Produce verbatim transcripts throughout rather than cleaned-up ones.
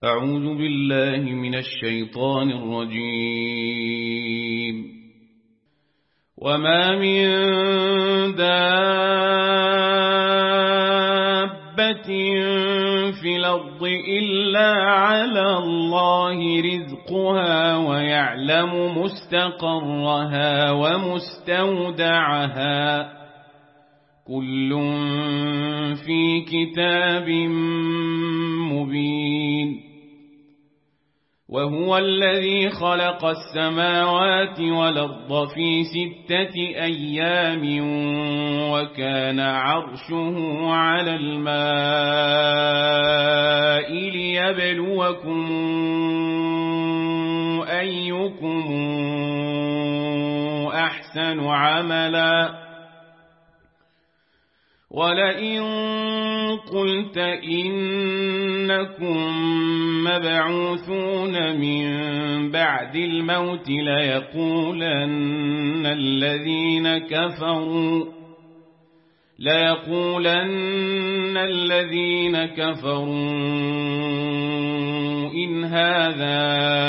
أعوذ بالله من الشيطان الرجيم. وما من دابة في الأرض إلا على الله رزقها ويعلم مستقرها ومستودعها كل في كتاب مبين. وهو الذي خلق السماوات والأرض في ستة أيام وكان عرشه على الماء ليبلوكم أيكم أحسن عملا. ولئن قلت إنكم مبعوثون من بعد الموت ليقولن الذين كفروا ليقولن الذين كفروا إن هذا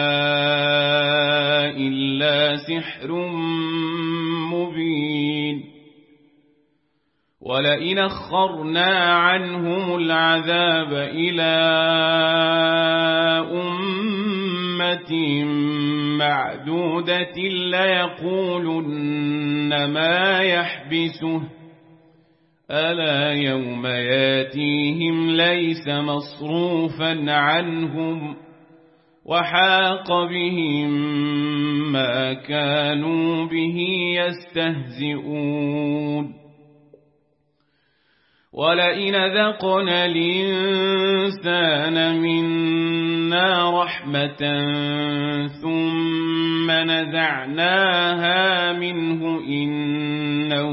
إلا سحر مبين. ولئن أخرنا عنهم العذاب إلى أمة معدودة ليقولن ما يحبسه ألا يوم ياتيهم ليس مصروفا عنهم وحاق بهم ما كانوا به يستهزئون. ولئن ذقنا الإنسان منا رحمة ثم نزعناها منه إنه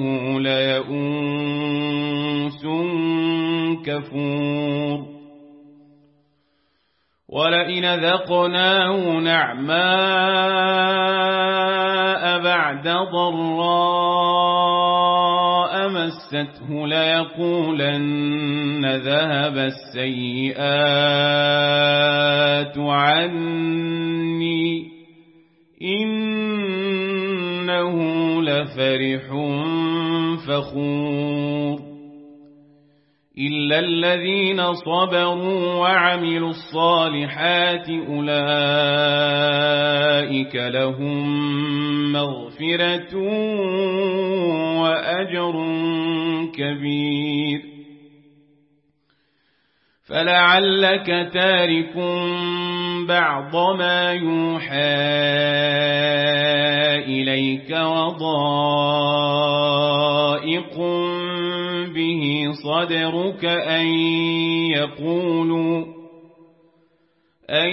ليئوس كفور. ولئن ذقناه نعماء بعد ضراء مسته ليقولن ذهب السيئات عني إنه لفرح فخور. إلا الذين صبروا وعملوا الصالحات أولئك لهم مغفرة وأجر كبير. فلعلك تارك بعض ما يوحى إليك وضائق به صدرك أن يقولوا أن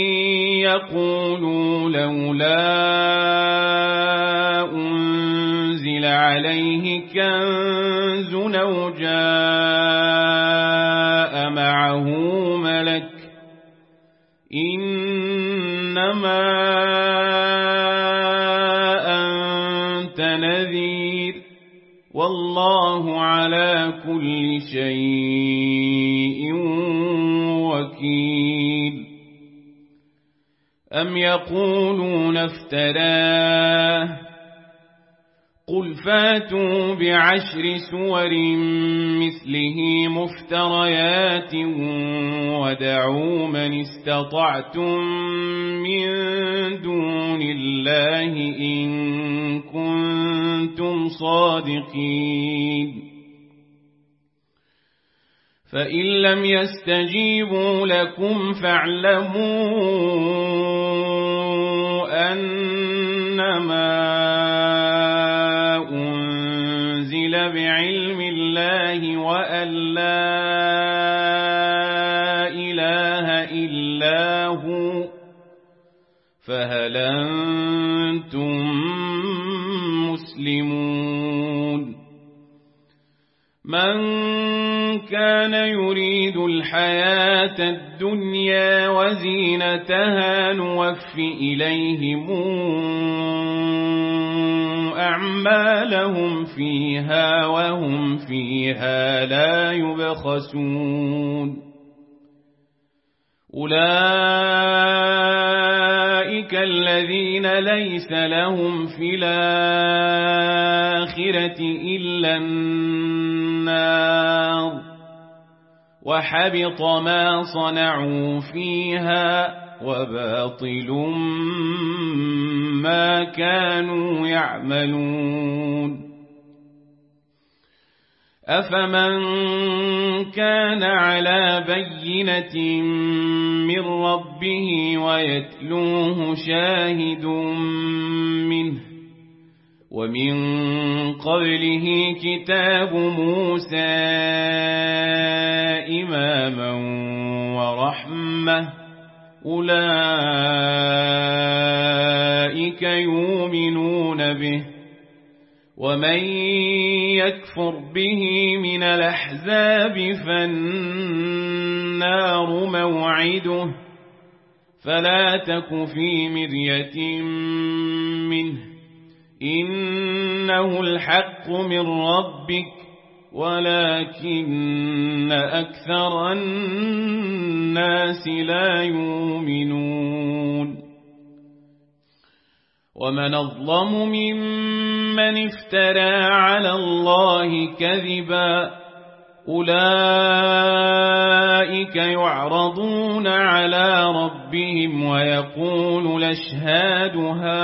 يقولوا لولا أنزل عليه كنز أو جاء معه ملك إنما أنت نذير والله على كل شيء وكيل. أم يقولون افتراه قل فاتوا بعشر سور مثله مفتريات ودعوا من استطعتم من دون الله إن كنتم صادقين. فإن لم يستجيبوا لكم فاعلموا أنما أنزل بعلم الله وأن لا إله إلا هو فهل أنتم مسلمون. من كان يريد الحياة الدنيا وزينتها نوف إليهم أعمالهم فيها وهم فيها لا يبخسون. أولئك الذين ليس لهم في الآخرة إلا النار وحبط ما صنعوا فيها وباطل ما كانوا يعملون أفمن كان على بينة من ربه ويتلوه شاهد منه ومن قبله كتاب موسى إماما ورحمة أولئك يؤمنون به ومن يكفر به من الأحزاب فالنار موعده فلا تك في مرية منه إنه الحق من ربك ولكن أكثر الناس لا يؤمنون ومن أظلم ممن افترى على الله كذبا أولئك يعرضون على ربهم ويقول الأشهاد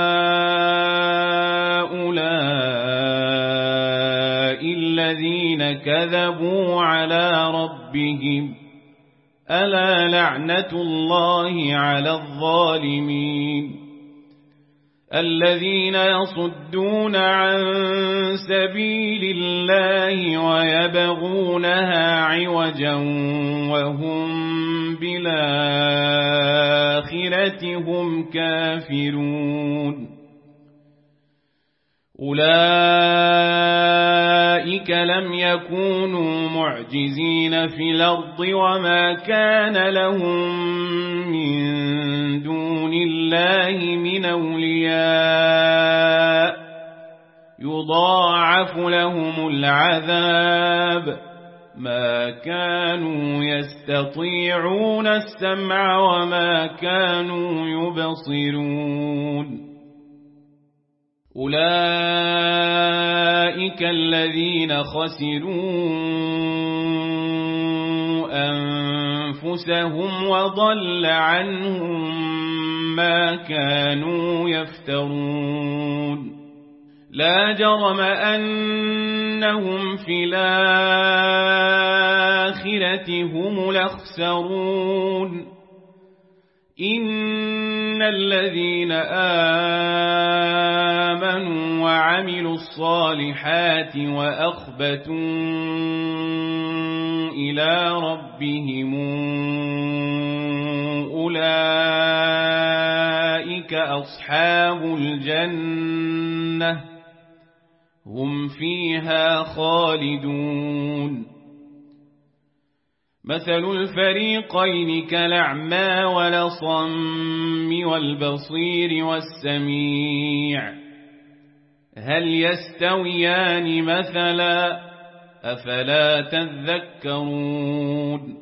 هؤلاء الذين كذبوا على ربهم ألا لعنة الله على الظالمين الذين يصدون عن سبيل الله ويبغونها عوجا وهم بالآخرة هم كافرون أولئك لم يكونوا معجزين في الأرض وما كان لهم من دون الله من أولياء يضاعف لهم العذاب ما كانوا يستطيعون السمع وما كانوا يبصرون أولئك الذين خسروا أنفسهم وضل عنهم ما كانوا يفترون لا جرم أنهم في الآخرة هم الأخسرون إن الذين آمنوا وعملوا الصالحات وأخبتوا إلى ربهم أولئك أصحاب الجنة هم فيها خالدون مثل الفريقين كالأعمى والأصم والبصير والسميع هل يستويان مثلا أفلا تذكرون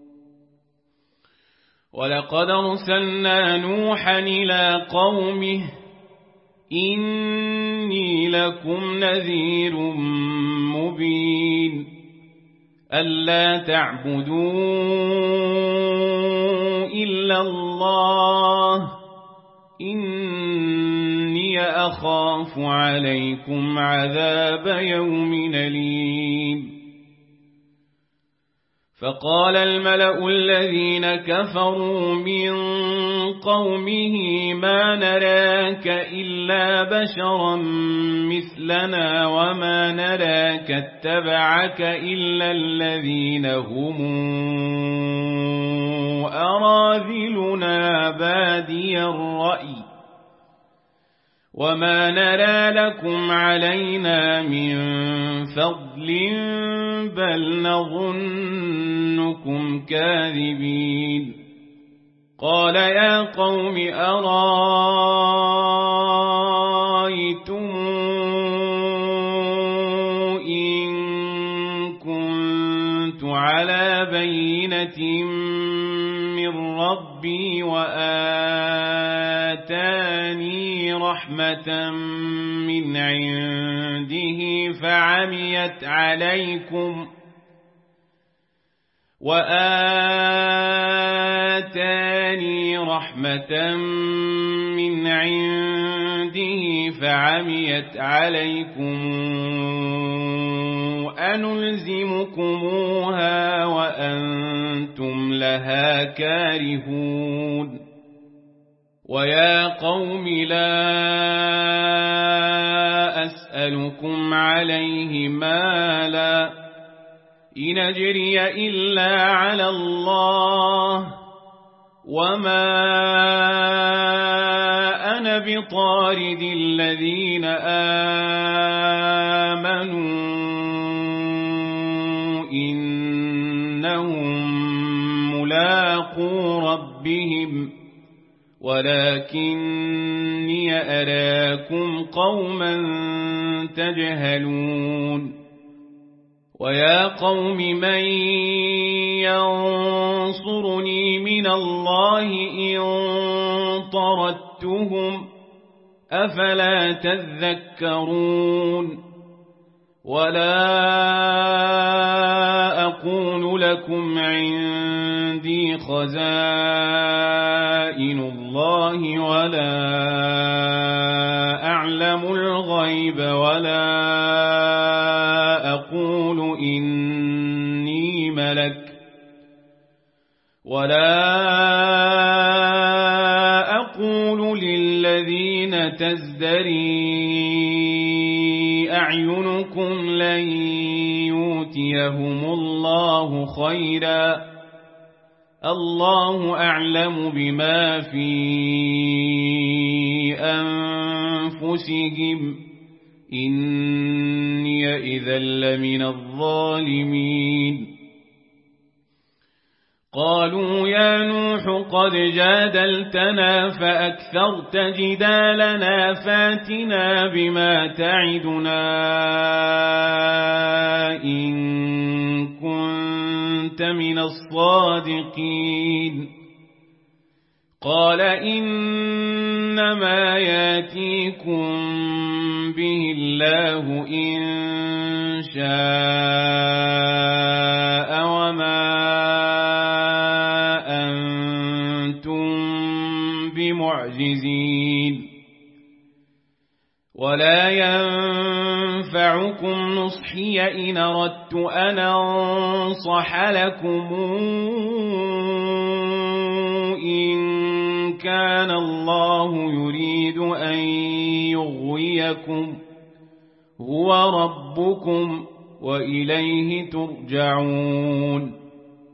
ولقد أرسلنا نوحا إلى قومه إني لكم نذير مبين ألا تعبدوا إلا الله إني أخاف عليكم عذاب يوم أليم فقال الملأ الذين كفروا من قومه ما نراك إلا بشرا مثلنا وما نراك اتبعك إلا الذين هم أراذلنا بادي الرأي وما نرى لكم علينا من فضل بل نظنكم كاذبين قال يا قوم أرأيتم إن كنت على بينة من ربي وآتاني رحمة من عنده فعميت عليكم وآتاني رحمة من عنده فعميت عليكم أنلزمكموها وأنتم لها كارهون ويا قوم لا أسألكم عليه مالا إن أجري إلا على الله وما أنا بطارد الذين آمنوا إنهم ملاقو ربهم ولكني أراكم قوما تجهلون ويا قوم من ينصرني من الله إن طردتهم أفلا تذكرون ولا أقول لكم عندي خزائن الله ولا أعلم الغيب ولا أقول إني ملك ولا أقول للذين تزدري أعينكم لن يؤتيهم الله خيرا الله أعلم بما في أنفسهم إني إذا لمن الظالمين قالوا يا نوح قد جادلتنا فأكثرت جدالنا فاتنا بما تعدنا إن كنت من الصادقين قال إنما ياتيكم به الله إن شاء وما معجزين ولا ينفعكم نصحي إن أردت أن أنصح لكم إن كان الله يريد أن يغويكم هو ربكم وإليه ترجعون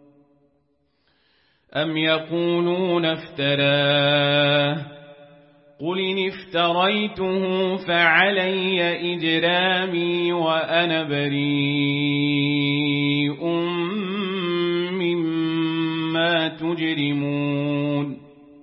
أم يقولون افتراه قل إن افتريته فعلي إجرامي وأنا بريء مما تجرمون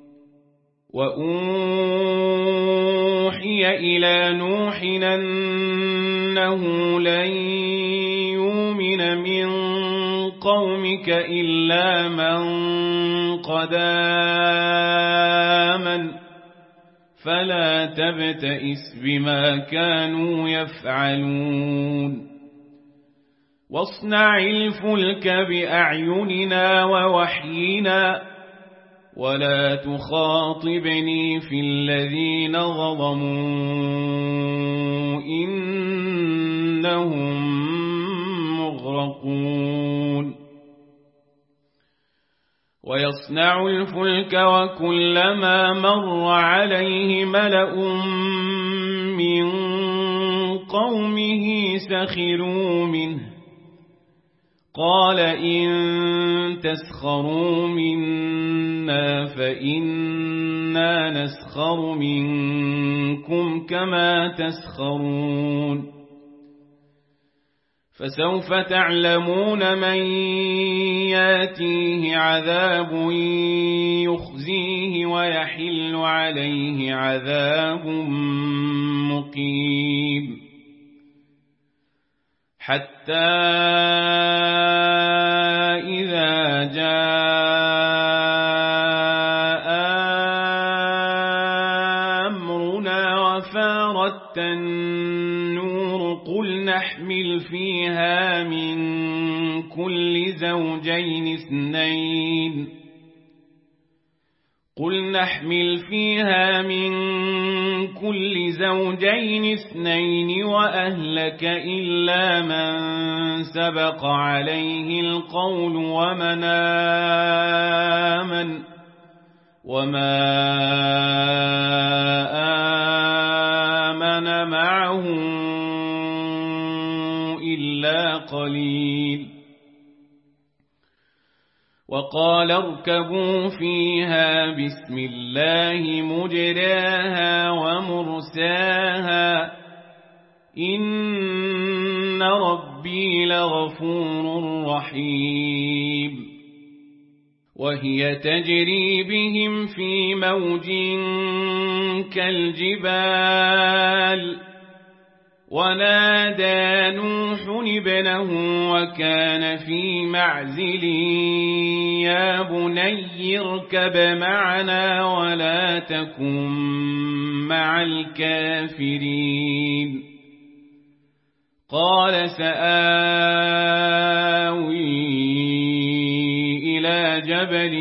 وأوحي إلى نوح أنه لن يؤمن من قومك إلا من قد آمن فلا تبتئس بما كانوا يفعلون واصنع الفلك بأعيننا ووحينا ولا تخاطبني في الذين ظلموا إنهم مغرقون ويصنع الفلك وكلما مر عليه ملأ من قومه سخروا منه قال إن تسخروا منا فإنا نسخر منكم كما تسخرون فسوف تعلمون من ياتيه عذاب يخزيه ويحل عليه عذاب مقيم حتى إذا جاء فاختلط النور قل نحمل فيها من كل زوجين اثنين قل نحمل فيها من كل زوجين اثنين وأهلك إلا من سبق عليه القول ومن آمن وما آمن معه إلا قليل وقال اركبوا فيها بسم الله مجراها ومرساها إن ربي لغفور رحيم وهي تجري بهم في موج كالجبال ونادى نوح ابنه وكان في معزل يا بني اركب معنا ولا تكن مع الكافرين قال سآوي إلى جبل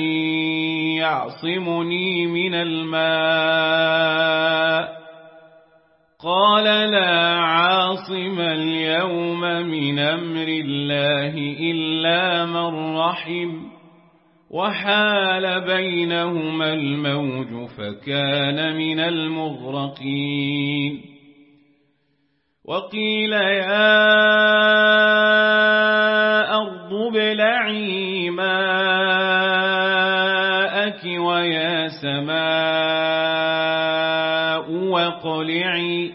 يعصمني من الماء قال لا عاصم اليوم من أمر الله إلا من رحم وحال بينهما الموج فكان من المغرقين وقيل يا أرض ابلعي ماءك ويا سماء واقلعي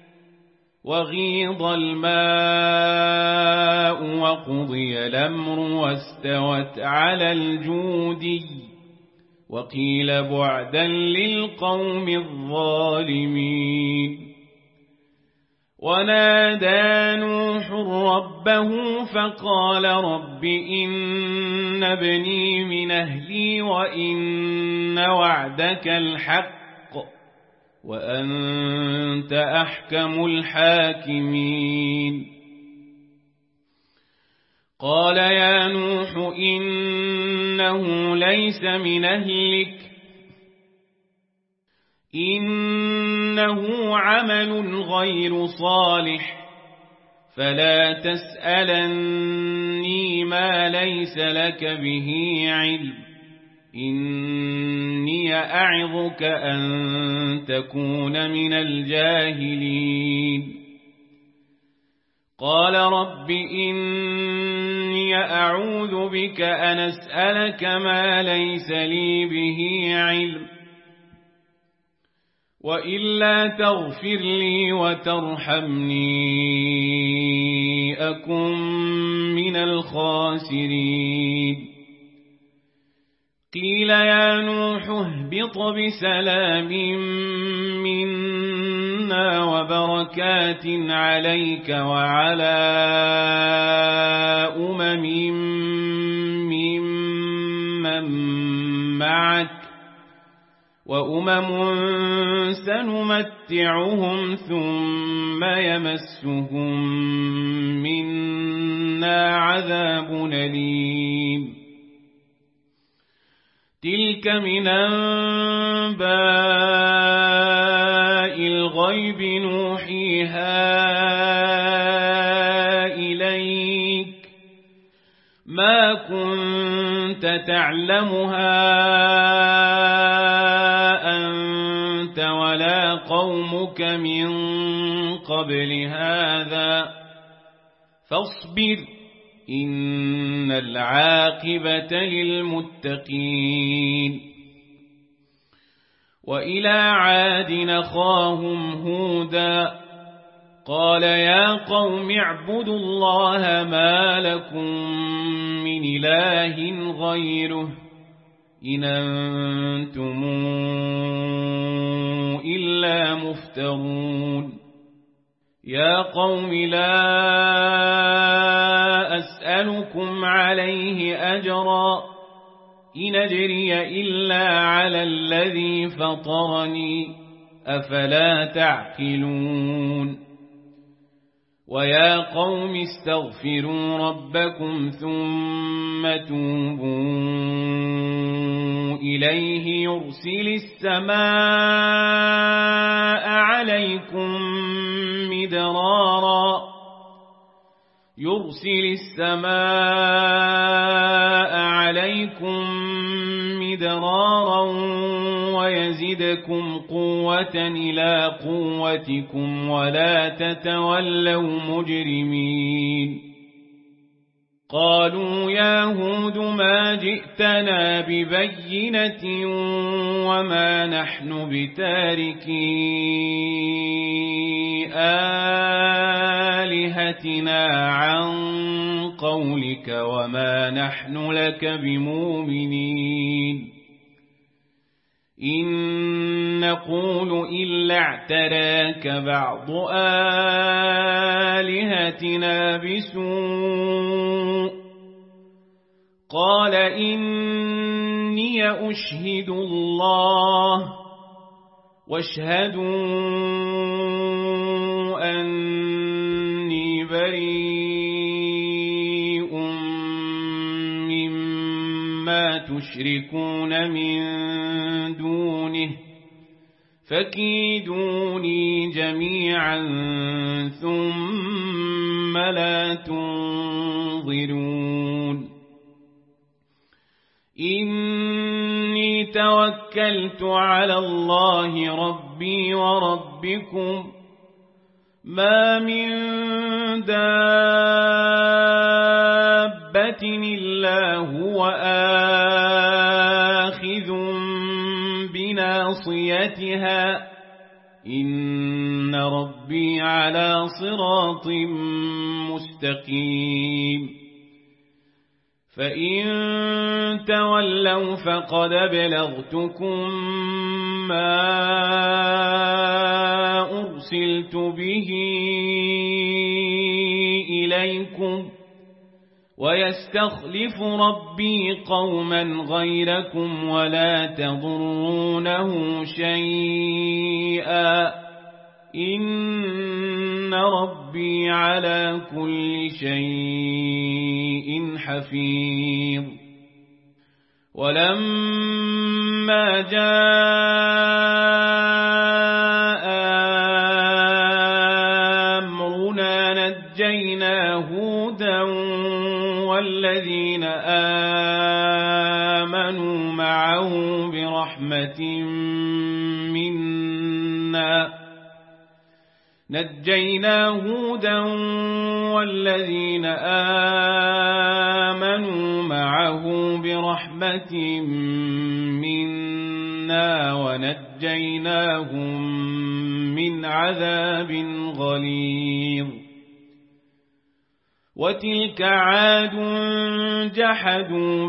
وغيض الماء وقضي الأمر واستوت على الجودي وقيل بعدا للقوم الظالمين ونادى نوح ربه فقال رب إن ابني من أهلي وإن وعدك الحق وأنت أحكم الحاكمين قال يا نوح إنه ليس من أهلك إنه عمل غير صالح فلا تسألني ما ليس لك به علم إني أعظك أن تكون من الجاهلين قال رب إني أعوذ بك أن أسألك ما ليس لي به علم وإلا تغفر لي وترحمني أكن من الخاسرين قيل يا نوح اهبط بسلام منا وبركات عليك وعلى أمم ممن معك وأمم سنمتعهم ثم يمسهم منا عذاب أليم تلك من أنباء الغيب نوحيها إليك ما كنت تعلمها أنت ولا قومك من قبل هذا فاصبر إن العاقبة للمتقين وإلى عاد أخاهم هودا قال يا قوم اعبدوا الله ما لكم من إله غيره إن أنتم إلا مفترون يا قوم لا أسألكم عليه أجرا إن أجري إلا على الذي فطرني أفلا تعقلون ويا قوم استغفروا ربكم ثم توبوا إليه يرسل السماء عليكم مدرارا يرسل السماء عليكم مدرارا ويزدكم قوة إلى قوتكم ولا تتولوا مجرمين قالوا يا هود ما جئتنا ببينة وما نحن بتاركي آلهتنا عن قولك وما نحن لك بمؤمنين إن نقول إلا اعتراك بعض آلهتنا بسوء قال إني أشهد الله واشهدوا أني بريء مما تشركون من دونه فكيدوني جميعا ثم لا تنظرون إني توكلت على الله ربي وربكم ما من دابة إلا هو آخذ بناصيتها إن ربي على صراط مستقيم فإن تولوا فقد بلغتكم ما أرسلت به إليكم ويستخلف ربي قوما غيركم ولا تضرونه شيئا إن ربي على كل شيء حفيظ ولما جاء أمرنا نجينا هودا والذين آمنوا معه برحمة منا نجينا هودا والذين آمنوا معه برحمة منا ونجيناهم من عذاب غليظ وتلك عاد جحدوا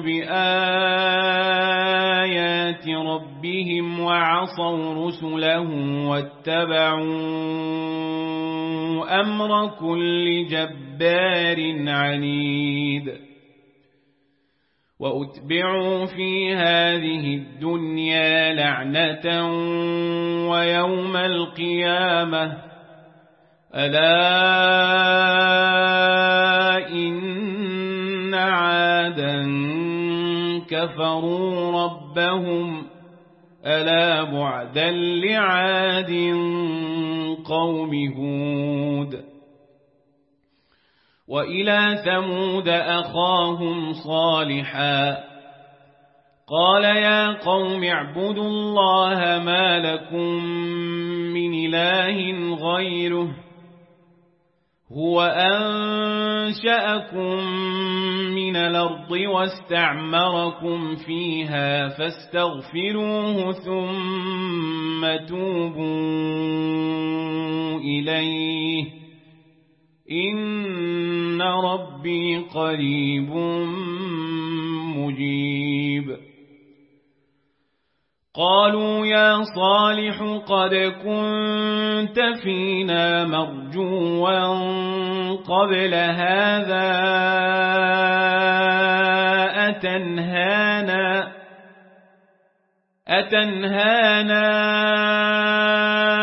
بآيات ربهم وعصوا رسله واتبعوا أمر كل جبار عنيد وأتبعوا في هذه الدنيا لعنة ويوم القيامة ألا إن عادا كفروا ربهم ألا بعدا لعاد قوم هود وإلى ثمود أخاهم صالحا قال يا قوم اعبدوا الله ما لكم من إله غيره هو أنشأكم من الأرض واستعمركم فيها فاستغفروه ثم توبوا إليه إن ربي قريب مجيب قالوا يا صالح قد كنت فينا مرجوا قبل هذا أتنهانا أتنهانا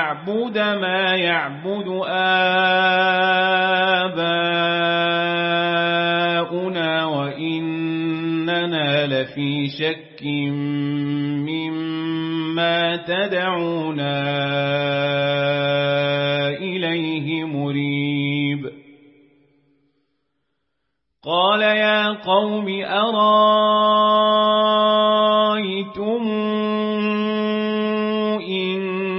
نعبد ما يعبد آباؤنا وإننا لفي شك مما تدعونا إليه مريب قال يا قوم أرأيتم إن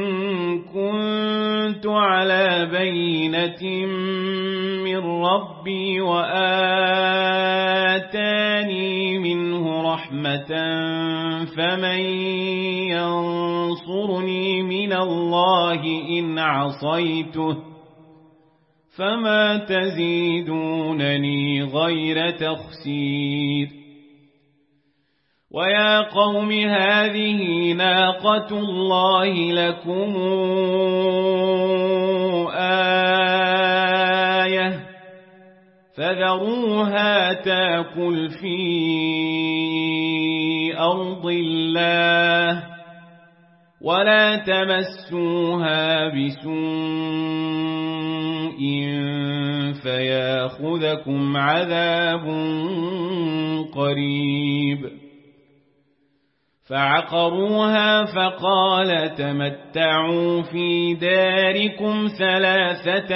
كنت على بينة من ربي وآتاني منه رحمة فمن ينصرني من الله إن عصيته فما تزيدونني غير تخسير ويا قوم هذه ناقة الله لكم آية فذروها تاكل في أرض الله ولا تمسوها بسوء فياخذكم عذاب قريب فعقروها فقال تمتعوا في داركم ثلاثة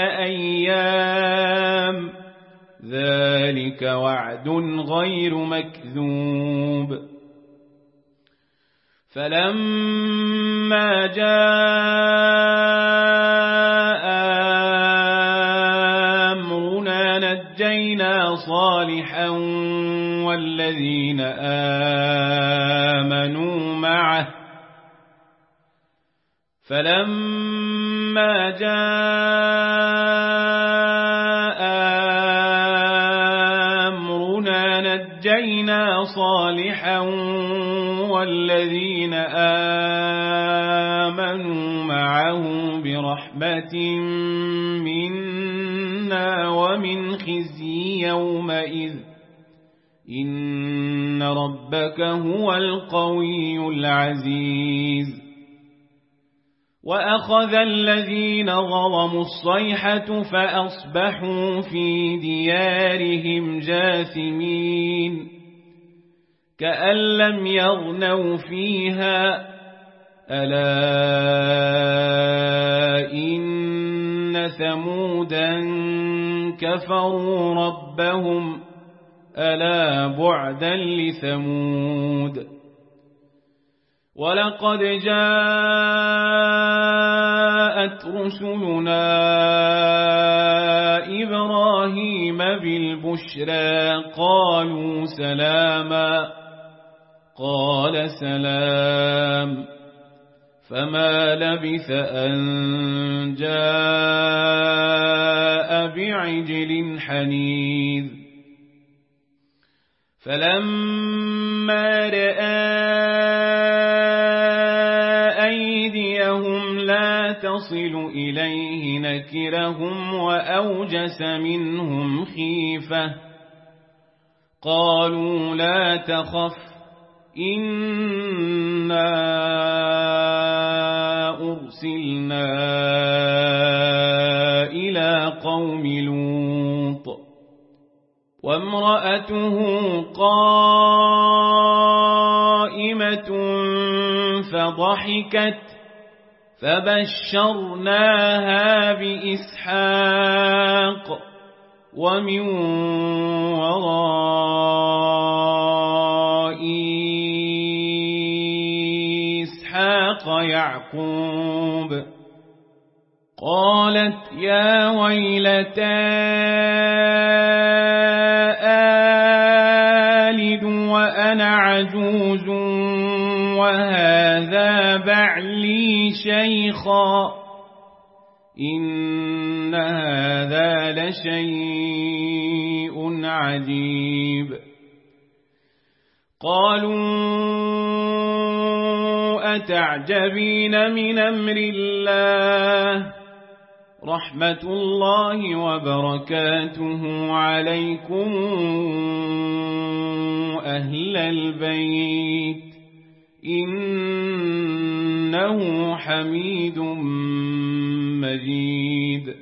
أيام ذلك وعد غير مكذوب فلما جاء أمرنا نجينا صالحا والذين آمنوا معه فلما جاء أمرنا نجينا صالحا والذين آمنوا معه برحمة منا ومن خزي يومئذ إن ربك هو القوي العزيز وأخذ الذين ظلموا الصيحة فأصبحوا في ديارهم جاثمين كأن لم يغنوا فيها ألا إن ثمودا كفروا ربهم ألا بعدا لثمود ولقد جاءت رسلنا إبراهيم بالبشرى قالوا سلاما قال سلام فما لبث أن جاء بعجل حنيذ فلما رأى أيديهم لا تصل إليه نكرهم وأوجس منهم خيفة قالوا لا تخف إنا أرسلنا إلى قوم لوط وامرأته قائمة فضحكت فبشرناها بإسحاق ومن وراء إسحاق يعقوب قالت يا ويلتى آلد وأنا عجوز وهذا بعلي شيخا إن هذا لشيء عجيب قالوا أتعجبين من أمر الله رحمة الله وبركاته عليكم أهل البيت إن إنه حميد مجيد.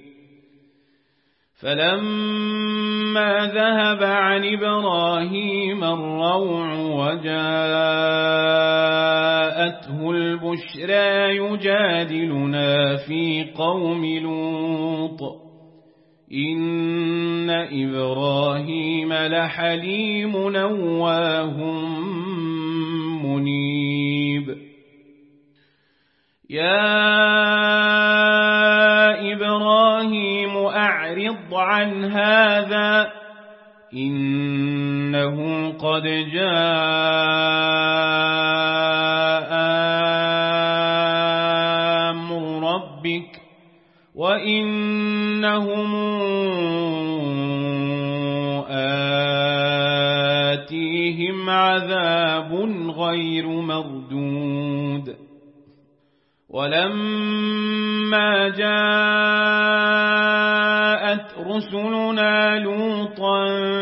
فلما ذهب عن إبراهيم الروع وجاءته البشرى يجادلنا في قوم لوط إن إبراهيم لحليم أواه منيب. يا إبراهيم أعرض عن هذا إنه قد جاء أمر ربك وإنهم آتيهم عذاب غير مردود. ولما جاءت رسلنا لوطا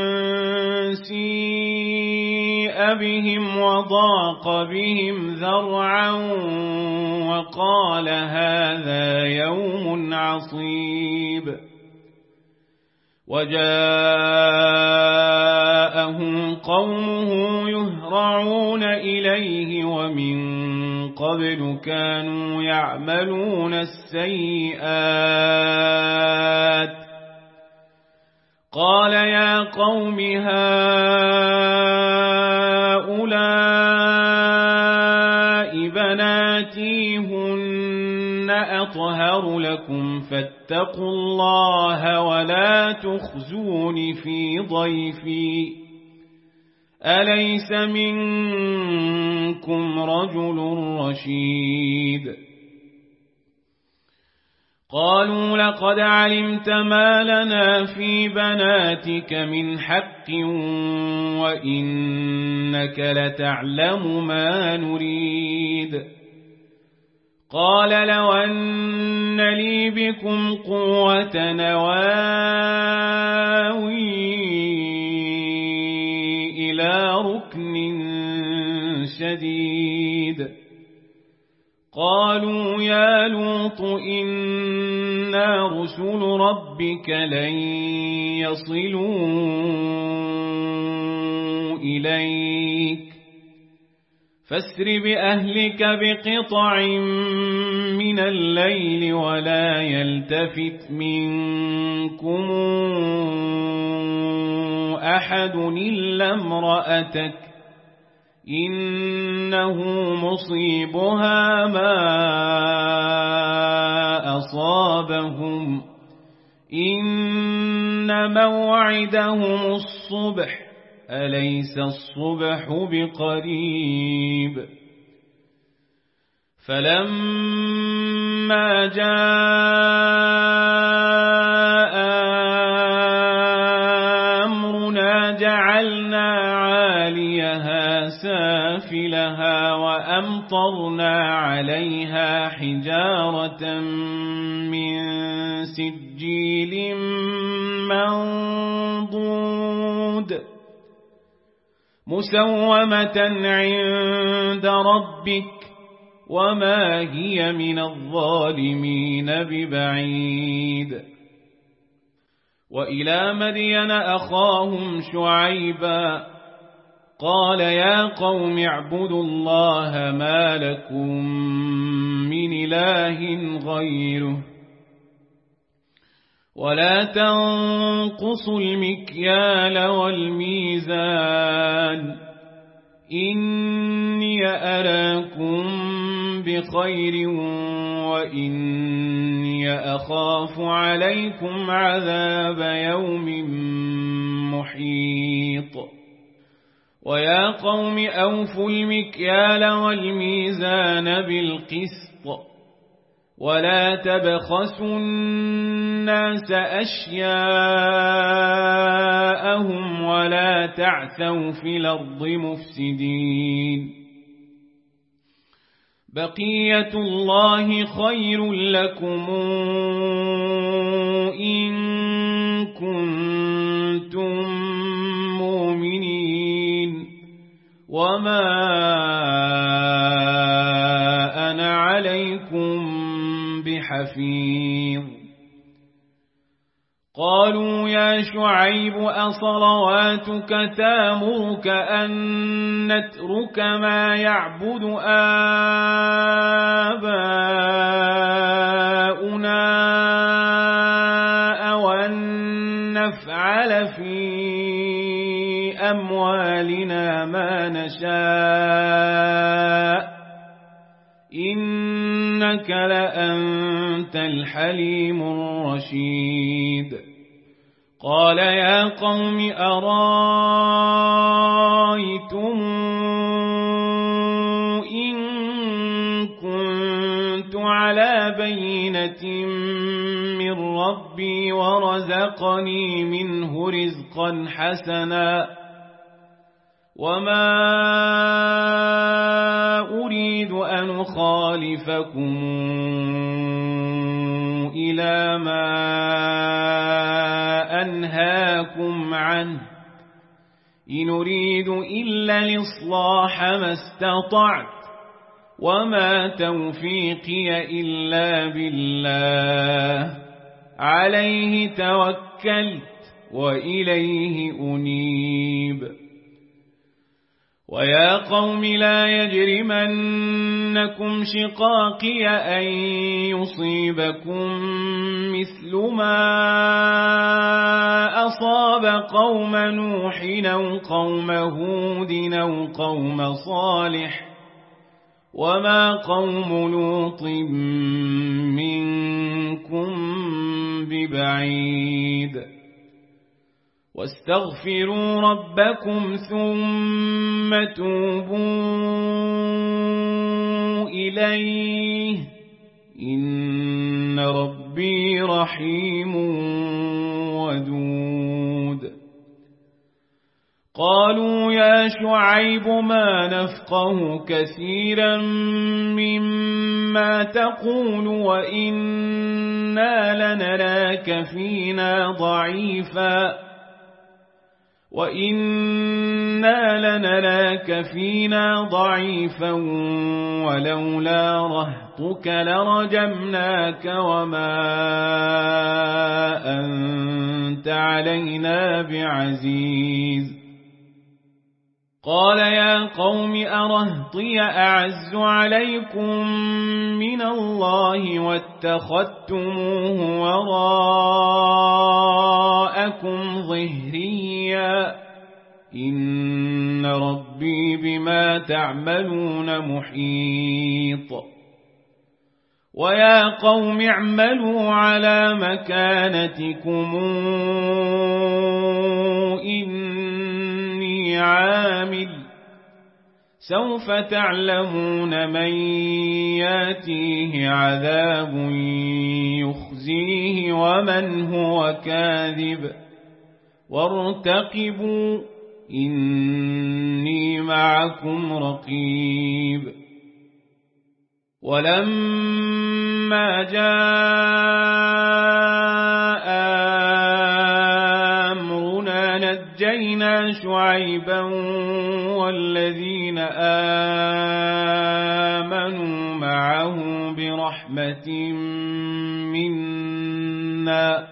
سيء بهم وضاق بهم ذرعا وقال هذا يوم عصيب. وجاءه قومه يهرعون إليه ومن قبل كانوا يعملون السيئات. قال يا قوم هؤلاء بناتي هن أطهر لكم فاتقوا الله ولا تخزون في ضيفي أليس منكم رجل رشيد. قالوا لقد علمت ما لنا في بناتك من حق وإنك لتعلم ما نريد. قال لو أن لي بكم قوة نواوي إلى ركن شديد. قالوا يا لوط إنا رسل ربك لن يصلوا إليك فاسر بأهلك بقطع من الليل ولا يلتفت منكم أحد إلا امرأتك إنه مصيبها ما أصابهم إن موعدهم الصبح أليس الصبح بقريب. فلما جاء أمرنا جعلنا عاليها سافلها وأمطرنا عليها حجارة من سجيل منضود مسومة عند ربك وما هي من الظالمين ببعيد. وإلى مدين أخاهم شعيبا قال يا قوم اعبدوا الله ما لكم من إله غيره ولا تنقصوا المكيال والميزان إني أراكم بخير وإني أخاف عليكم عذاب يوم محيط. ويا قوم أوفوا المكيال والميزان بالقسط ولا تبخسوا الناس أشياءهم ولا تعثوا في الأرض مفسدين. بقية الله خير لكم إن كنتم مؤمنين وما أنا عليكم حفيظ قالوا يا شعيب أصلواتك تأمرك أن نترك ما يعبد آباؤنا أو أن نفعل في أموالنا ما نشاء إنك لأنت الحليم الرشيد قال يا قوم أرايتم إن كنت على بينة من ربي ورزقني منه رزقا حسنا وما أريد أن أخالفكم إلى ما أنهاكم عنه إن أريد إلا الإصلاح ما استطعت وما توفيقي إلا بالله عليه توكلت وإليه أنيب ويا قوم لا يجرمنكم شقاقي أن يصيبكم مثل ما أصاب قوم نوح أو قوم هود أو قوم صالح وما قوم لوط منكم ببعيد واستغفروا ربكم ثم توبوا إليه إن ربي رحيم ودود قالوا يا شعيب ما نفقه كثيرا مما تقول وإنا لنراك فينا ضعيفا وإنا لنراك فينا ضعيفا ولولا رهطك لرجمناك وما أنت علينا بعزيز قال يا قوم أرهطي أعز عليكم من الله واتخذتموه وراءكم ظهريا إن ربي بما تعملون محيط ويا قوم اعملوا على مكانتكم إني عامل سوف تعلمون من ياتيه عذاب يخزيه ومن هو كاذب وارتقبوا إني معكم رقيب ولما جاء أمرنا نجينا شعيبا والذين آمنوا معه برحمة منا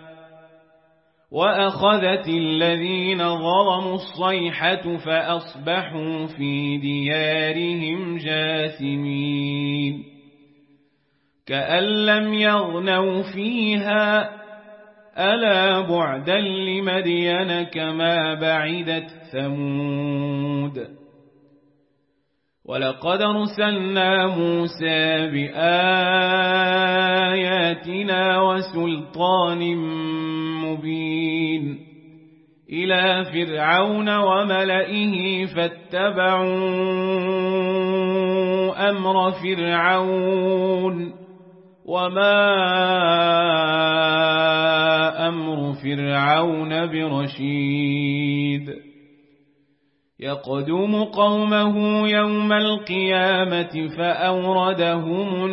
وأخذت الذين ظلموا الصيحة فأصبحوا في ديارهم جاثمين كأن لم يغنوا فيها ألا بعدا لمدين كما بعدت ثمود ولقد أرسلنا موسى بآياتنا وسلطان مبين إلى فرعون وملئه فاتبعوا أمر فرعون وما أمر فرعون برشيد يقدم قومه يوم القيامة فأوردهم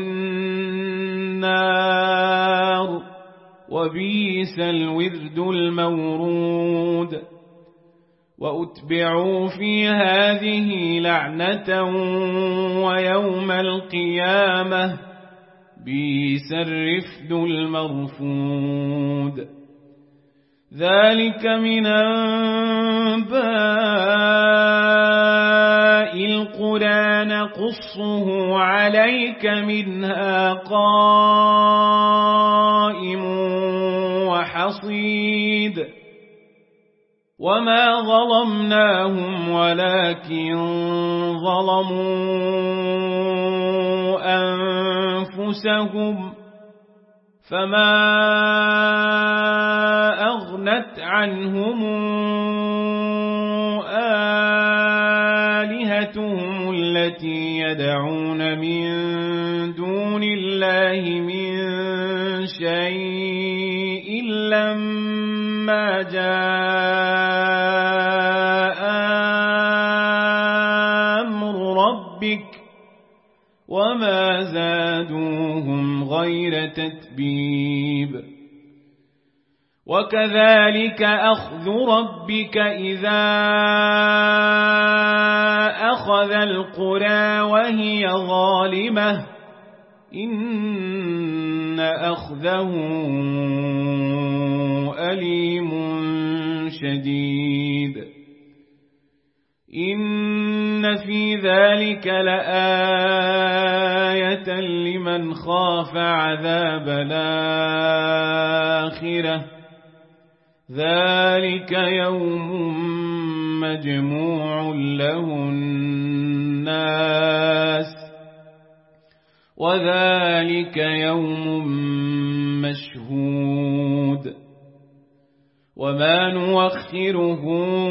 النار وبئس الورد المورود وأتبعوا في هذه لعنة ويوم القيامة بئس الرفد المرفود ذلك من أنباء القرى نقصه عليك منها قائم وحصيد وما ظلمناهم ولكن ظلموا أنفسهم فما أغنت عنهم آلهتهم التي يدعون من دون الله من شيء لما جاء أمر ربك وما زادوهم غير تتبيب وكذلك أخذ ربك إذا أخذ القرى وهي ظالمة إن أخذه أليم شديد إن في ذلك لآية لمن خاف عذاب الآخرة ذلك يوم مجموع له الناس وذلك يوم مشهود وما نوخره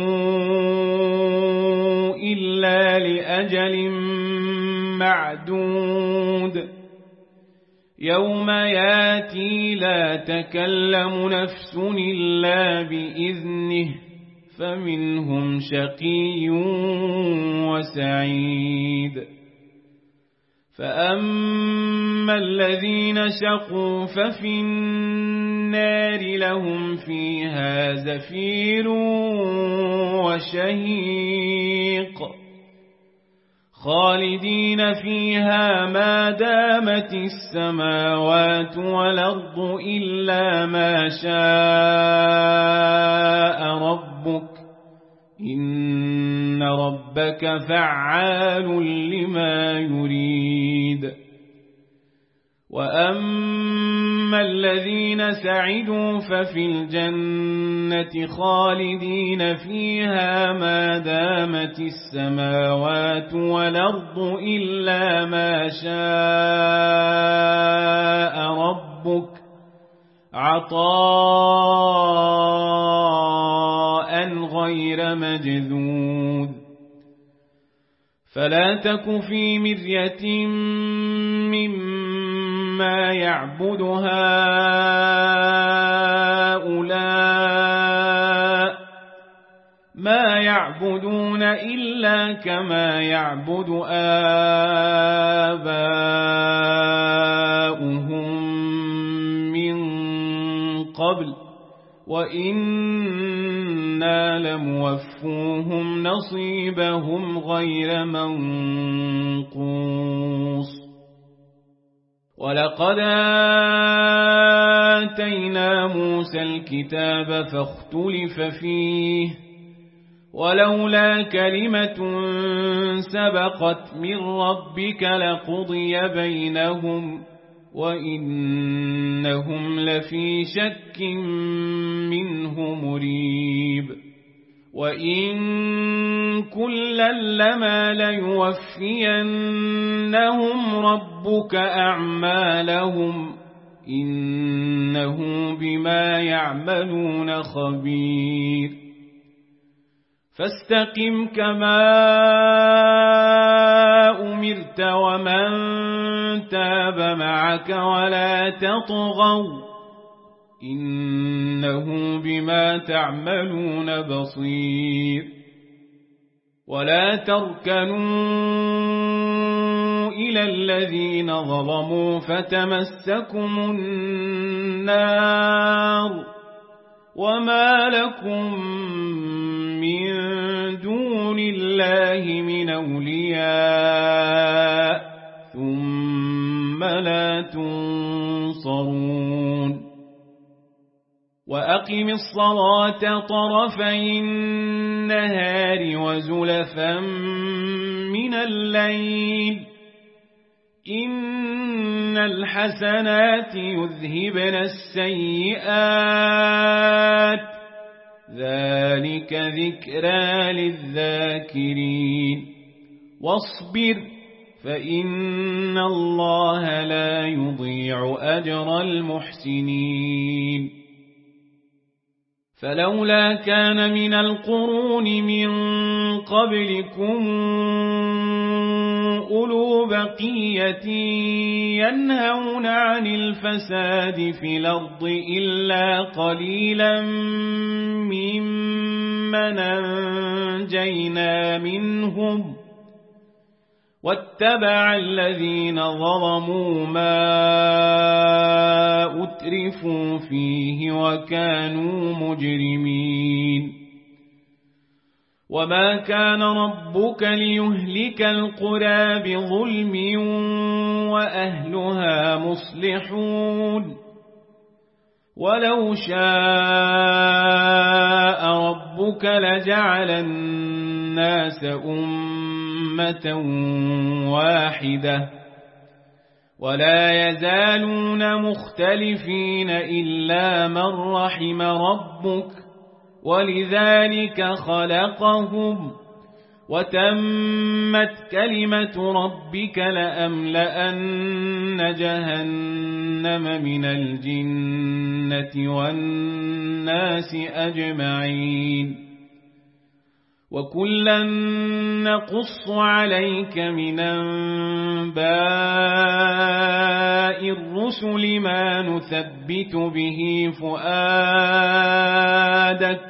إلا لأجل معدود يوم ياتي لا تكلم نفس إلا بإذنه فمنهم شقي وسعيد فأما الذين شقوا ففي النار لهم فيها زفير وشهيق خالدين فيها ما دامت السماوات والأرض إلا ما شاء ربك إن ربك فعال لما يريد وأما الذين سعدوا ففي الجنة خالدين فيها ما دامت السماوات والأرض إلا ما شاء ربك عطاء غير مجذوذ فلا تك في مرية مما يعبد هؤلاء ما يعبدون إلا كما يعبد آباؤهم من قبل وإنا لموفوهم نصيبهم غير منقوص ولقد آتينا موسى الكتاب فاختلف فيه ولولا كلمة سبقت من ربك لقضي بينهم وإنهم لفي شك منه مريب وإن كلا لما ليوفينهم ربك أعمالهم إنه بما يعملون خبير فاستقم كما أمرت ومن تاب معك ولا تطغوا إنه بما تعملون بصير ولا تركنوا إلى الذين ظلموا فتمسكم النار وما لكم من دون الله من أولياء ثم ثم لا تنصرون وأقم الصلاة طرفي النهار وزلفا من الليل إن الحسنات يذهبن السيئات ذلك ذكرى للذاكرين واصبر فإن الله لا يضيع أجر المحسنين فلولا كان من القرون من قبلكم أولو بقية ينهون عن الفساد في الأرض إلا قليلا ممن أنجينا منهم واتبع الذين ظلموا ما أترفوا فيه وكانوا مجرمين وما كان ربك ليهلك القرى بظلم وأهلها مصلحون ولو شاء ربك لجعل الناس أمة واحدة ولا يزالون مختلفين إلا من رحم ربك ولذلك خلقهم وتمت كلمة ربك لأملأن جهنم من الجنة والناس أجمعين وكلا نقص عليك من أنباء الرسل ما نثبت به فؤادك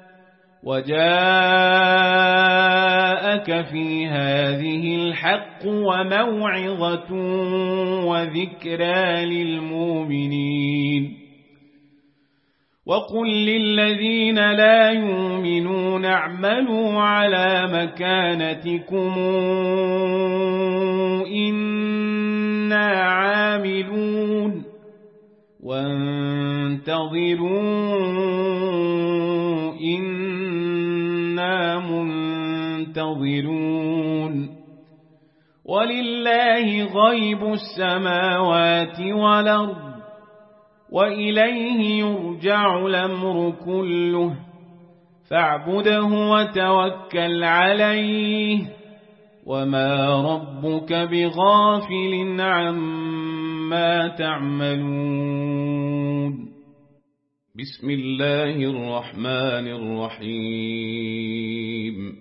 وجاءك في هذه الحق وموعظة وذكرى للمؤمنين وقل للذين لا يؤمنون اعملوا على مكانتكم إنا عاملون وانتظروا إنا منتظرون ولله غيب السماوات والأرض وإليه يرجع الأمر كله فاعبده وتوكل عليه وما ربك بغافل عما تعملون بسم الله الرحمن الرحيم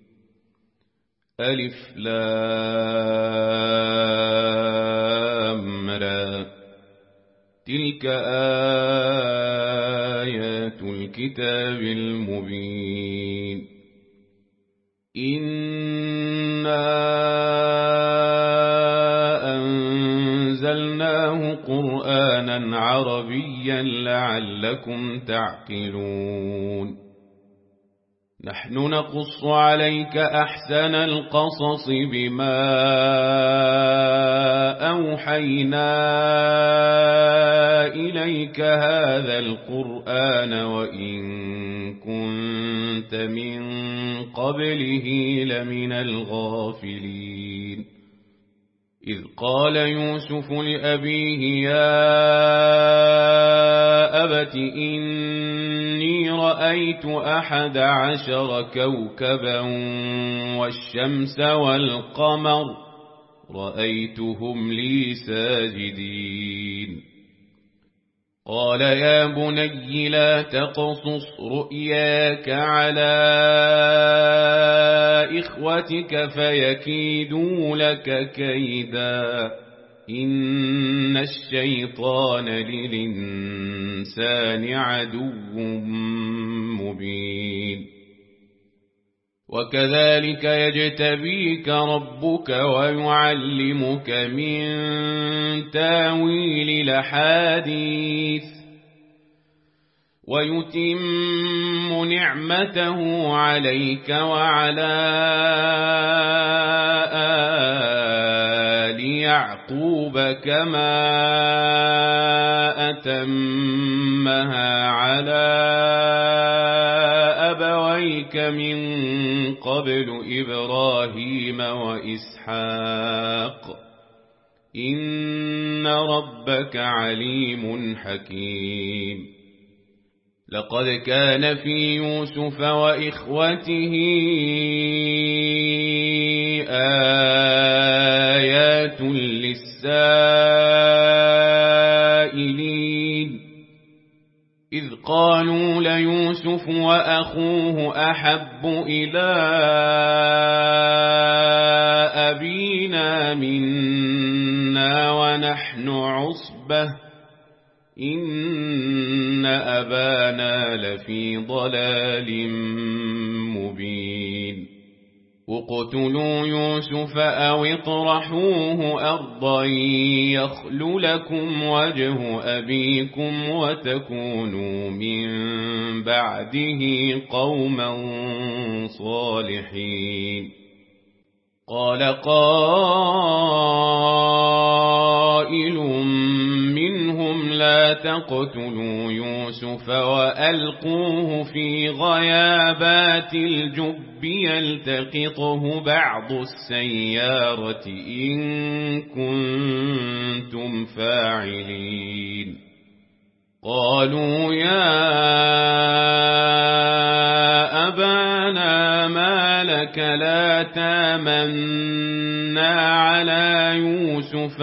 ألف لام را تلك آيات الكتاب المبين إنا أنزلناه قرآنا عربيا لعلكم تعقلون نحن نقص عليك أحسن القصص بما أوحينا إليك هذا القرآن وإن كنت من قبله لمن الغافلين إذ قال يوسف لأبيه يا أبت إني رأيت أحد عشر كوكبا والشمس والقمر رأيتهم لي ساجدين قال يا بني لا تقصص رؤياك على إخوتك فيكيدوا لك كيدا إن الشيطان للإنسان عدو مبين وكذلك يجتبيك ربك ويعلمك من تاويل الأحاديث ويتم نعمته عليك وعلى آل يعقوب كما أتمها على أبويك من قبل إبراهيم وإسحاق إن ربك عليم حكيم لقد كان في يوسف وإخوته آيات للسائلين إذ قالوا ليوسف وأخوه أحب إلى أبينا منا ونحن عصبة إن أبانا لفي ضلال مبين اقتلوا يوسف أو اطرحوه أرضا يخل لكم وجه أبيكم وتكونوا من بعده قوما صالحين قال قائل منهم لا تقتلوا يوسف وألقوه في غيابات الجب يلتقطه بعض السيارة إن كنتم فاعلين قالوا يا أبانا ما لك لا تامنا على يوسف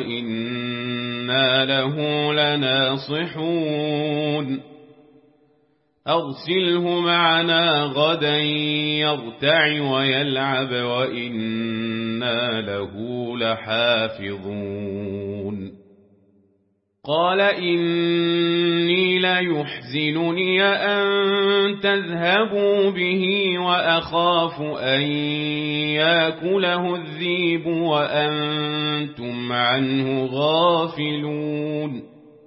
وإنا له لناصحون أرسله معنا غدا يرتع ويلعب وإنا له لحافظون قال إني ليحزنني أن تذهبوا به وأخاف أن يأكله الذئب وأنتم عنه غافلون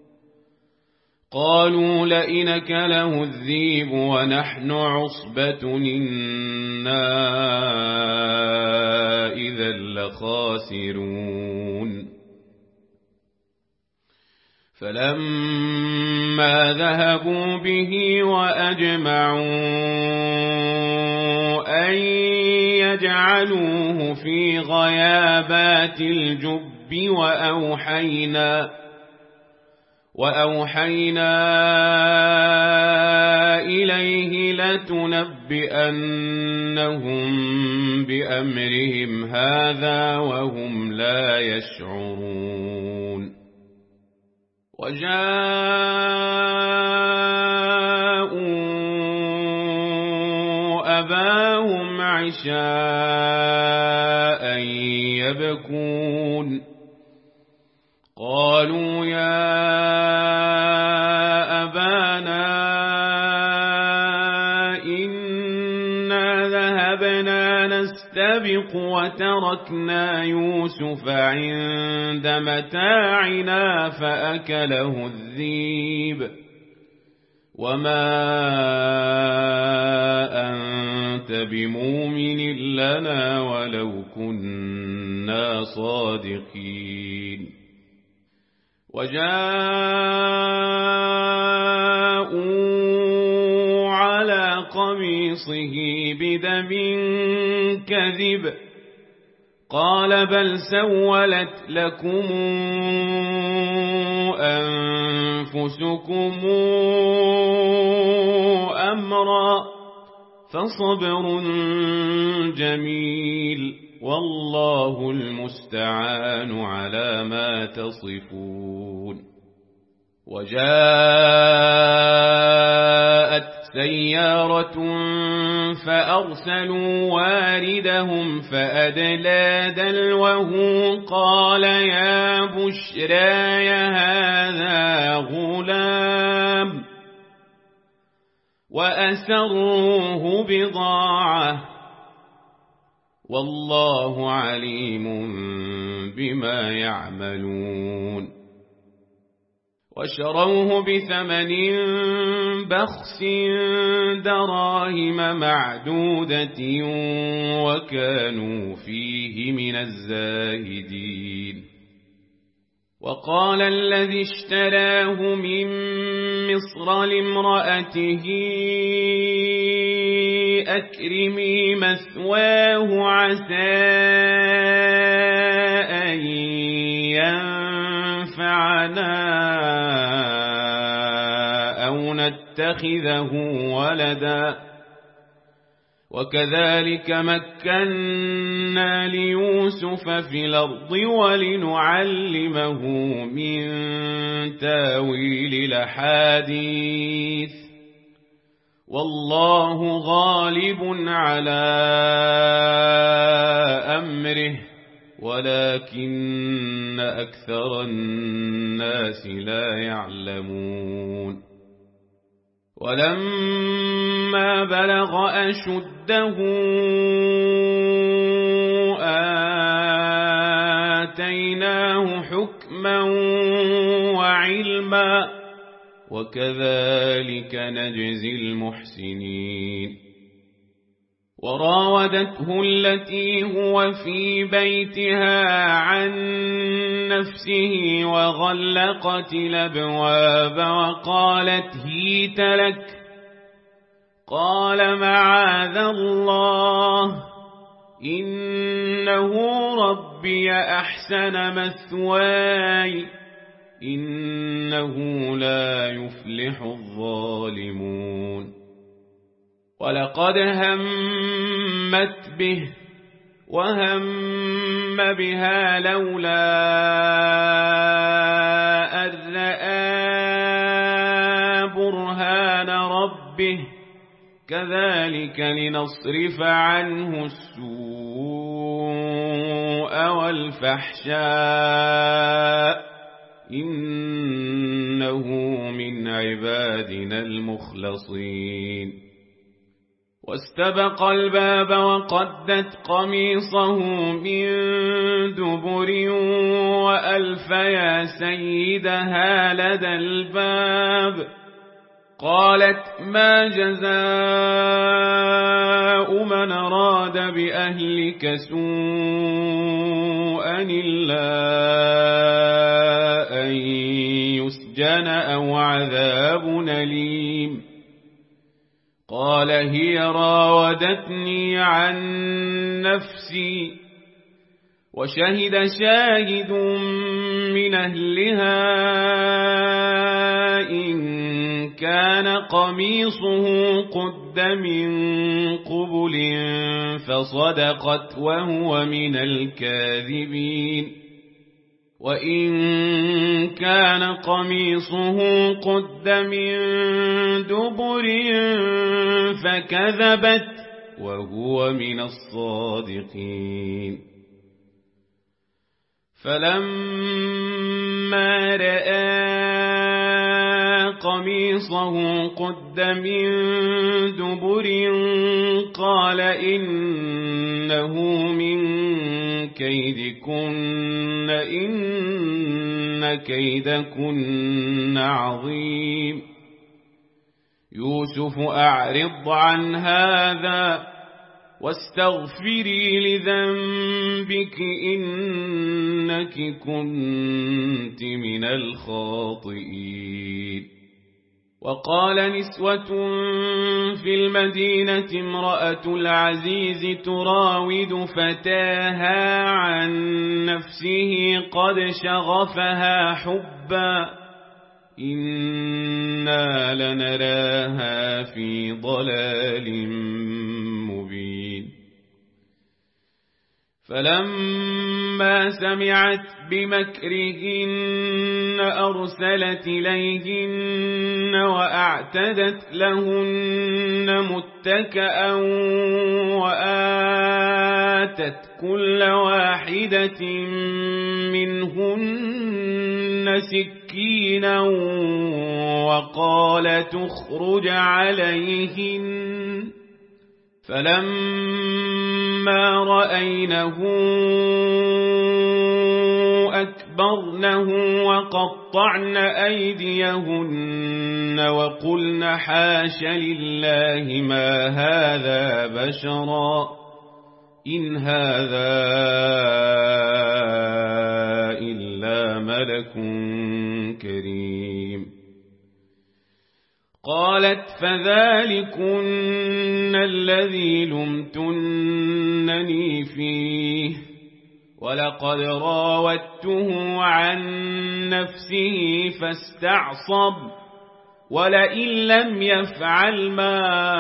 قالوا لئن أكله الذئب ونحن عصبة إنا إذا لخاسرون فلما ذهبوا به وأجمعوا أن يجعلوه في غيابات الجب وأوحينا وأوحينا إليه لتنبئنهم بأمرهم هذا وهم لا يشعرون وجاءوا أباهم عشاء يبكون قالوا يا أبانا إنا ذهبنا نستبق وتركنا يوسف عند متاعنا فأكله الذئب وما أنت بمؤمن لنا ولو كنا صادقين وجاءوا على قميصه بدم كذب قال بل سولت لكم أنفسكم أمرا فصبر جميل والله المستعان على ما تصفون وجاءت سيارة فأرسلوا واردهم فأدلى دلوه قال يا بشراي هذا غلام وأسروه بضاعة والله عليم بما يعملون وشروه بثمن بخس دراهم معدودة وكانوا فيه من الزاهدين وقال الذي اشتراه من مصر لامرأته أكرمي مثواه عسى أن ينفعنا أو نتخذه ولدا وكذلك مكنا ليوسف في الأرض ولنعلمه من تاويل الأحاديث والله غالب على أمره ولكن أكثر الناس لا يعلمون ولما بلغ أشده آتيناه حكما وعلما وكذلك نجزي المحسنين وراودته التي هو في بيتها عن نفسه وغلقت الأبواب وقالت هيت لك قال معاذ الله إنه ربي أحسن مثواي إنه لا يفلح الظالمون ولقد همت به وهم بها لولا أن رأى برهان ربه كذلك لنصرف عنه السوء والفحشاء إنه من عبادنا المخلصين واستبق الباب وقدت قميصه من دبر وألف يا سيدها لدى الباب قالت ما جزاء من أراد بأهلك سوءا إلا أن يسجن أو عذاب أليم قال هي راودتني عن نفسي وشهد شاهد من أهلها إن كان قميصه قد من قبل فصدقت وهو من الكاذبين وإن كان قميصه قد من دبر فكذبت وهو من الصادقين فلما رأى قميصه قد من دبر قال إنه من كيدكن إن كيدكن عظيم يوسف أعرض عن هذا واستغفري لذنبك إنك كنت من الخاطئين وقال نسوة في المدينة امرأة العزيز تراود فتاها عن نفسه قد شغفها حبا إنا لنراها في ضلال مبين فلما سمعت بمكرهن أرسلت إليهن وأعتدت لهن متكأ وآتت كل واحدة منهن سكينا وقال تخرج عليهن فلما رأينه أكبرنه وقطعن أيديهن وقلن حاش لله ما هذا بشرا إن هذا إلا ملك ملك كريم. قالت فذلكن الذي لمتنني فيه ولقد راودته عن نفسه فاستعصم ولئن لم يفعل ما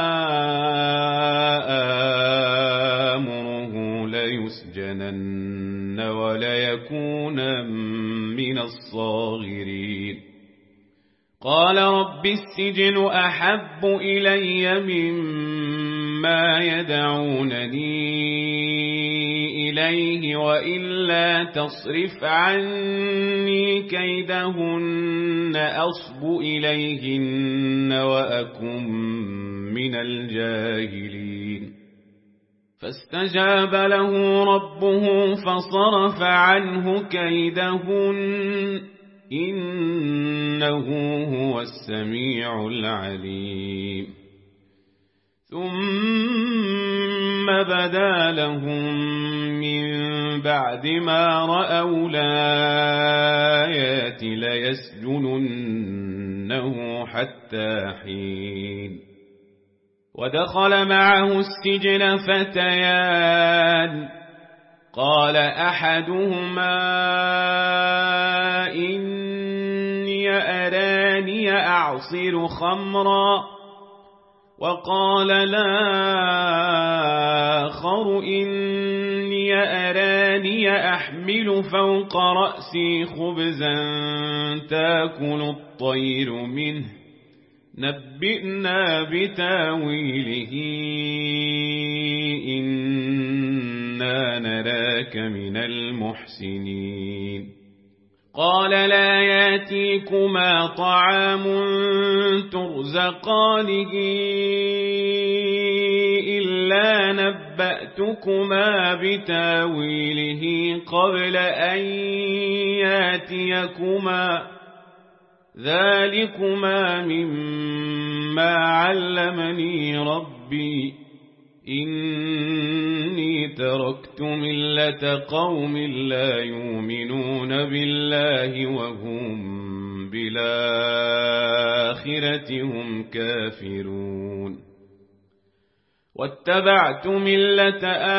آمره ليسجنن وليكون من الصاغرين. قال رب السجن أحب إلي مما يدعونني إليه وإلا تصرف عني كيدهن أصب إليهن وأكن من الجاهلين. فاستجاب له ربه فصرف عنه كيدهن إنه هو السميع العليم. ثم بدا لهم من بعد ما رأوا الآيات ليسجننه حتى حين. ودخل معه السجن فتيان قال أحدهما إني أراني أعصر خمرا وقال الآخر إني أراني أحمل فوق رأسي خبزا تأكل الطير منه نبئنا بتاويله إنا نراك من المحسنين. قال لا ياتيكما طعام ترزقانه إلا نبأتكما بتاويله قبل أن ياتيكما ذلكما مما علمني ربي إني تركت ملة قوم لا يؤمنون بالله وهم بالآخرة هم كافرون. واتبعت ملة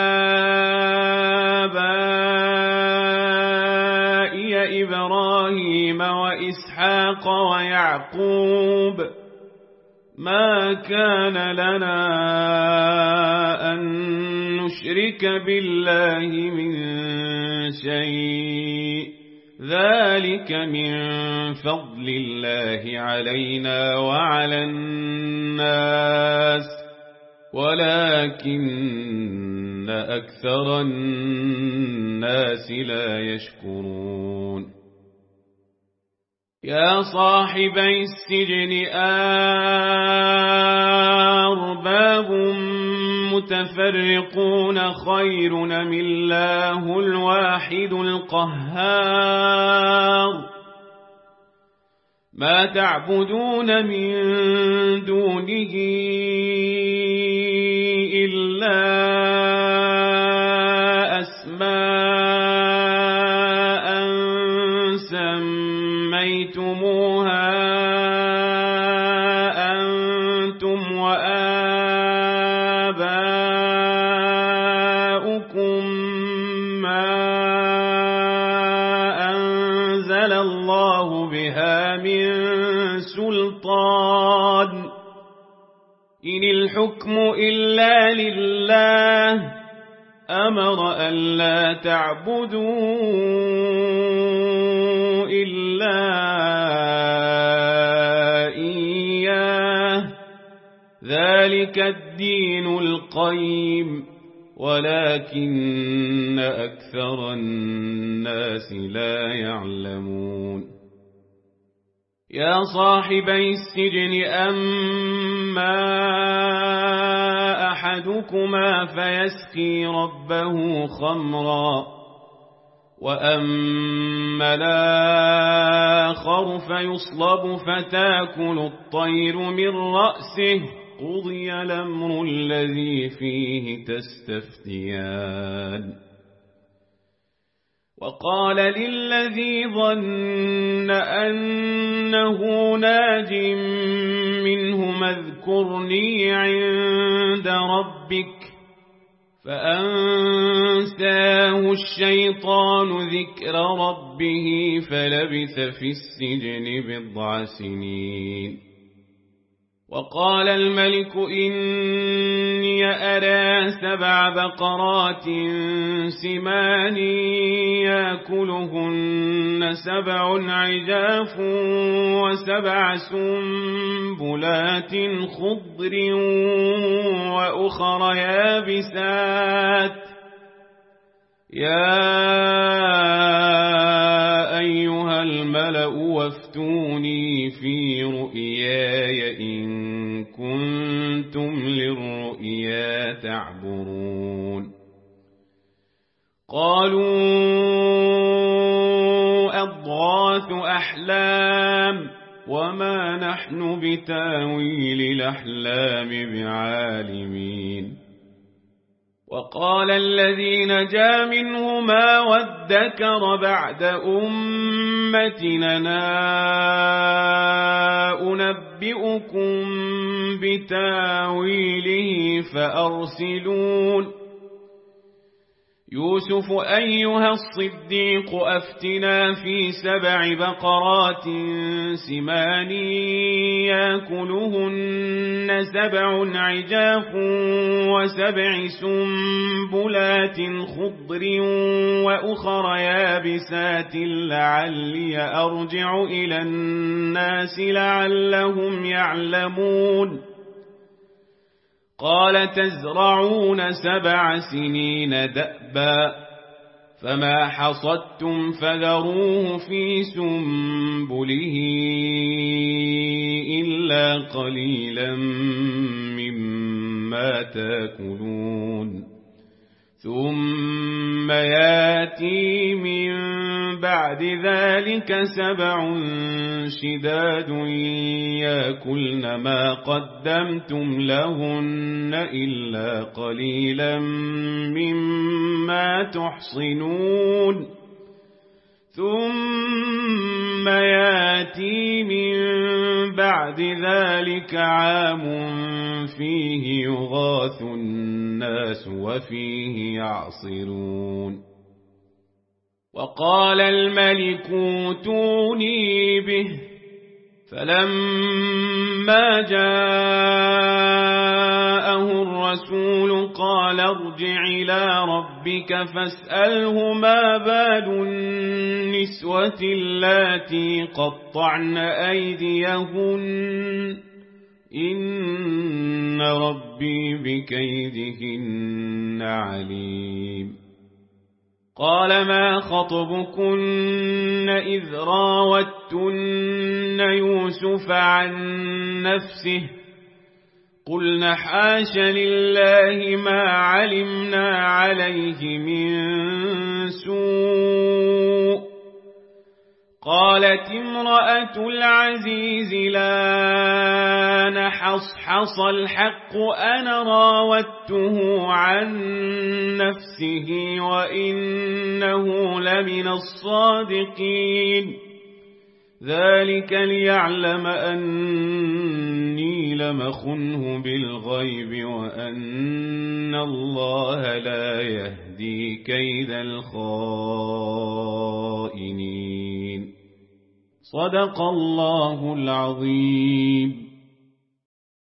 آبائي إبراهيم وإسحاق ويعقوب ما كان لنا أن نشرك بالله من شيء ذلك من فضل الله علينا وعلى الناس ولكن أكثر الناس لا يشكرون. يا صاحبي السجن أرباب متفرقون خير أم الله الواحد القهار ما تعبدون من دونه إلا أسماء سميتموها أنتم وآباؤكم ما أنزل الله بها من سلطان إن الحكم إلا لله أمر ألا تعبدوا إلا إياه ذلك الدين القيم ولكن أكثر الناس لا يعلمون. يا صاحبي السجن أما أحدكما فيسقي ربه خمرا وأما الآخر فيصلب فتاكل الطير من رأسه قضي الأمر الذي فيه تستفتيان وقال للذي ظن أنه ناج منه اذكرني عند ربك فأنساه الشيطان ذكر ربه فلبث في السجن بضع سنين. وقال الملك إني أرى سبع بقرات سمان يأكلهن سبع عجاف وسبع سنبلات خضر وأخر يابسات يا أيها الملأ وافتوني في رؤياي إن كنتم للرؤيا تعبرون. قالوا أضغاث أحلام وما نحن بتاويل الأحلام بعالمين. وقال الذي نجا منهما وادكر بعد أمتنا أنبئكم بتاويله فأرسلون. يوسف أيها الصديق أفتنا في سبع بقرات سمان يأكلهن سبع عجاف وسبع سنبلات خضر وأخر يابسات لعلي أرجع إلى الناس لعلهم يعلمون. قال تزرعون سبع سنين دأبا فما حصدتم فذروه في سنبله إلا قليلا مما تأكلون. ثم ياتي من بعد ذلك سبع شداد يأكلن ما قدمتم لهن إلا قليلا مما تحصنون. ثم ياتي من بعد ذلك عام فيه يغاث الناس وفيه يعصرون. وقال الملك اوتوني به فلما جاءه الرسول قال ارجع إلى ربك فاسأله ما بال النسوة اللاتي قطعن أيديهن إن ربي بكيدهن عليم. قال ما خطبكن إذ راوتن يوسف عن نفسه قلنا حاش لله ما علمنا عليه من سوء. قالت امرأة العزيز لا نحصحص الحق أنا راودته عن نفسه وإنه لمن الصادقين. ذلك ليعلم أني لمخنه بالغيب وأن الله لا يهدي كيد الخائنين. صدق الله العظيم.